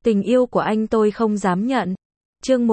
Tình yêu của anh tôi không dám nhận. Chương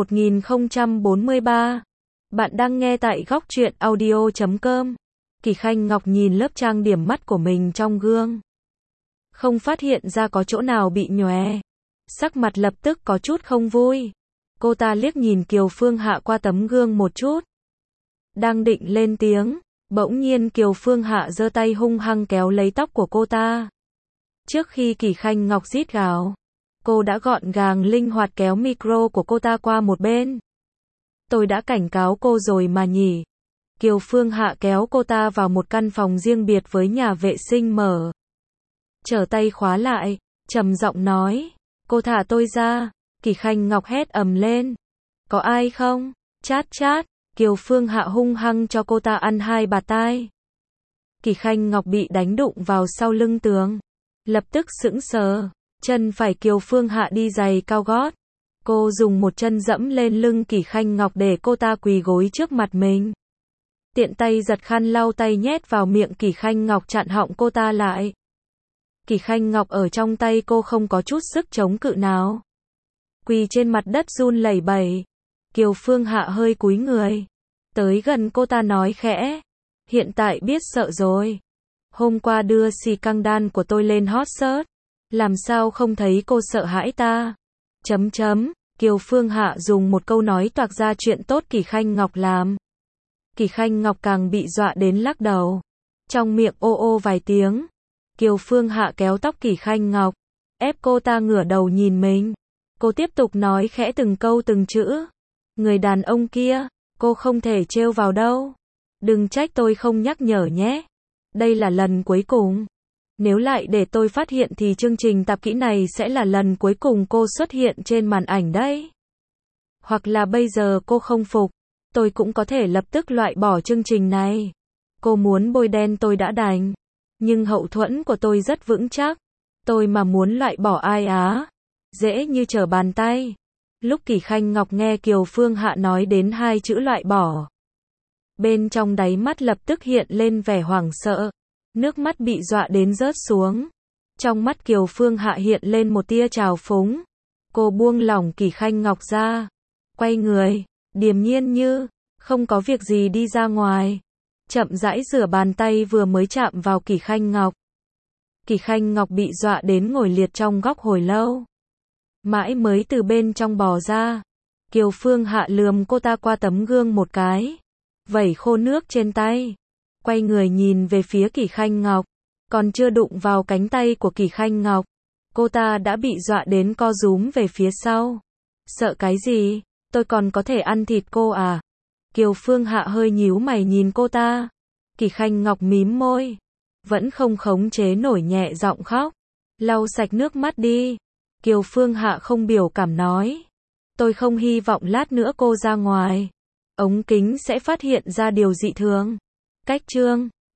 1043. Bạn đang nghe tại góc truyện audio.com. Kỳ Khanh Ngọc nhìn lớp trang điểm mắt của mình trong gương. Không phát hiện ra có chỗ nào bị nhòe. Sắc mặt lập tức có chút không vui. Cô ta liếc nhìn Kiều Phương Hạ qua tấm gương một chút. Đang định lên tiếng, bỗng nhiên Kiều Phương Hạ giơ tay hung hăng kéo lấy tóc của cô ta. Trước khi Kỳ Khanh Ngọc rít gào, cô đã gọn gàng linh hoạt kéo micro của cô ta qua một bên. Tôi đã cảnh cáo cô rồi mà nhỉ. Kiều Phương Hạ kéo cô ta vào một căn phòng riêng biệt với nhà vệ sinh mở. Trở tay khóa lại, trầm giọng nói, cô thả tôi ra. Kỳ Khanh Ngọc hét ầm lên. Có ai không? Chát chát. Kiều Phương Hạ hung hăng cho cô ta ăn 2 bạt tai. Kỳ Khanh Ngọc bị đánh đụng vào sau lưng tường. Lập tức sững sờ. Chân phải Kiều Phương Hạ đi giày cao gót. Cô dùng một chân dẫm lên lưng Kỳ Khanh Ngọc để cô ta quỳ gối trước mặt mình. Tiện tay giật khăn lau tay nhét vào miệng Kỳ Khanh Ngọc chặn họng cô ta lại. Kỳ Khanh Ngọc ở trong tay cô không có chút sức chống cự nào. Quỳ trên mặt đất run lẩy bẩy. Kiều Phương Hạ hơi cúi người. Tới gần cô ta nói khẽ. Hiện tại biết sợ rồi. Hôm qua đưa xì căng đan của tôi lên hot search. Làm sao không thấy cô sợ hãi ta? Kiều Phương Hạ dùng một câu nói toạc ra chuyện tốt Kỳ Khanh Ngọc làm. Kỳ Khanh Ngọc càng bị dọa đến lắc đầu. Trong miệng ô ô vài tiếng. Kiều Phương Hạ kéo tóc Kỳ Khanh Ngọc. Ép cô ta ngửa đầu nhìn mình. Cô tiếp tục nói khẽ từng câu từng chữ. Người đàn ông kia, cô không thể trêu vào đâu. Đừng trách tôi không nhắc nhở nhé. Đây là lần cuối cùng. Nếu lại để tôi phát hiện thì chương trình tạp kỹ này sẽ là lần cuối cùng cô xuất hiện trên màn ảnh đấy. Hoặc là bây giờ cô không phục, tôi cũng có thể lập tức loại bỏ chương trình này. Cô muốn bôi đen tôi đã đành. Nhưng hậu thuẫn của tôi rất vững chắc. Tôi mà muốn loại bỏ ai á? Dễ như trở bàn tay. Lúc Kỳ Khanh Ngọc nghe Kiều Phương Hạ nói đến 2 chữ loại bỏ. Bên trong đáy mắt lập tức hiện lên vẻ hoảng sợ. Nước mắt bị dọa đến rớt xuống. Trong mắt Kiều Phương Hạ hiện lên một tia trào phúng. Cô buông lỏng Kỳ Khanh Ngọc ra. Quay người, điềm nhiên như không có việc gì đi ra ngoài. Chậm rãi rửa bàn tay vừa mới chạm vào Kỳ Khanh Ngọc. Kỳ Khanh Ngọc bị dọa đến ngồi liệt trong góc hồi lâu. Mãi mới từ bên trong bò ra. Kiều Phương Hạ lườm cô ta qua tấm gương một cái. Vẩy khô nước trên tay. Quay người nhìn về phía Kỳ Khanh Ngọc. Còn chưa đụng vào cánh tay của Kỳ Khanh Ngọc. Cô ta đã bị dọa đến co rúm về phía sau. Sợ cái gì? Tôi còn có thể ăn thịt cô à? Kiều Phương Hạ hơi nhíu mày nhìn cô ta. Kỳ Khanh Ngọc mím môi. Vẫn không khống chế nổi nhẹ giọng khóc. Lau sạch nước mắt đi. Kiều Phương Hạ không biểu cảm nói. Tôi không hy vọng lát nữa cô ra ngoài. Ống kính sẽ phát hiện ra điều dị thường. Cách chương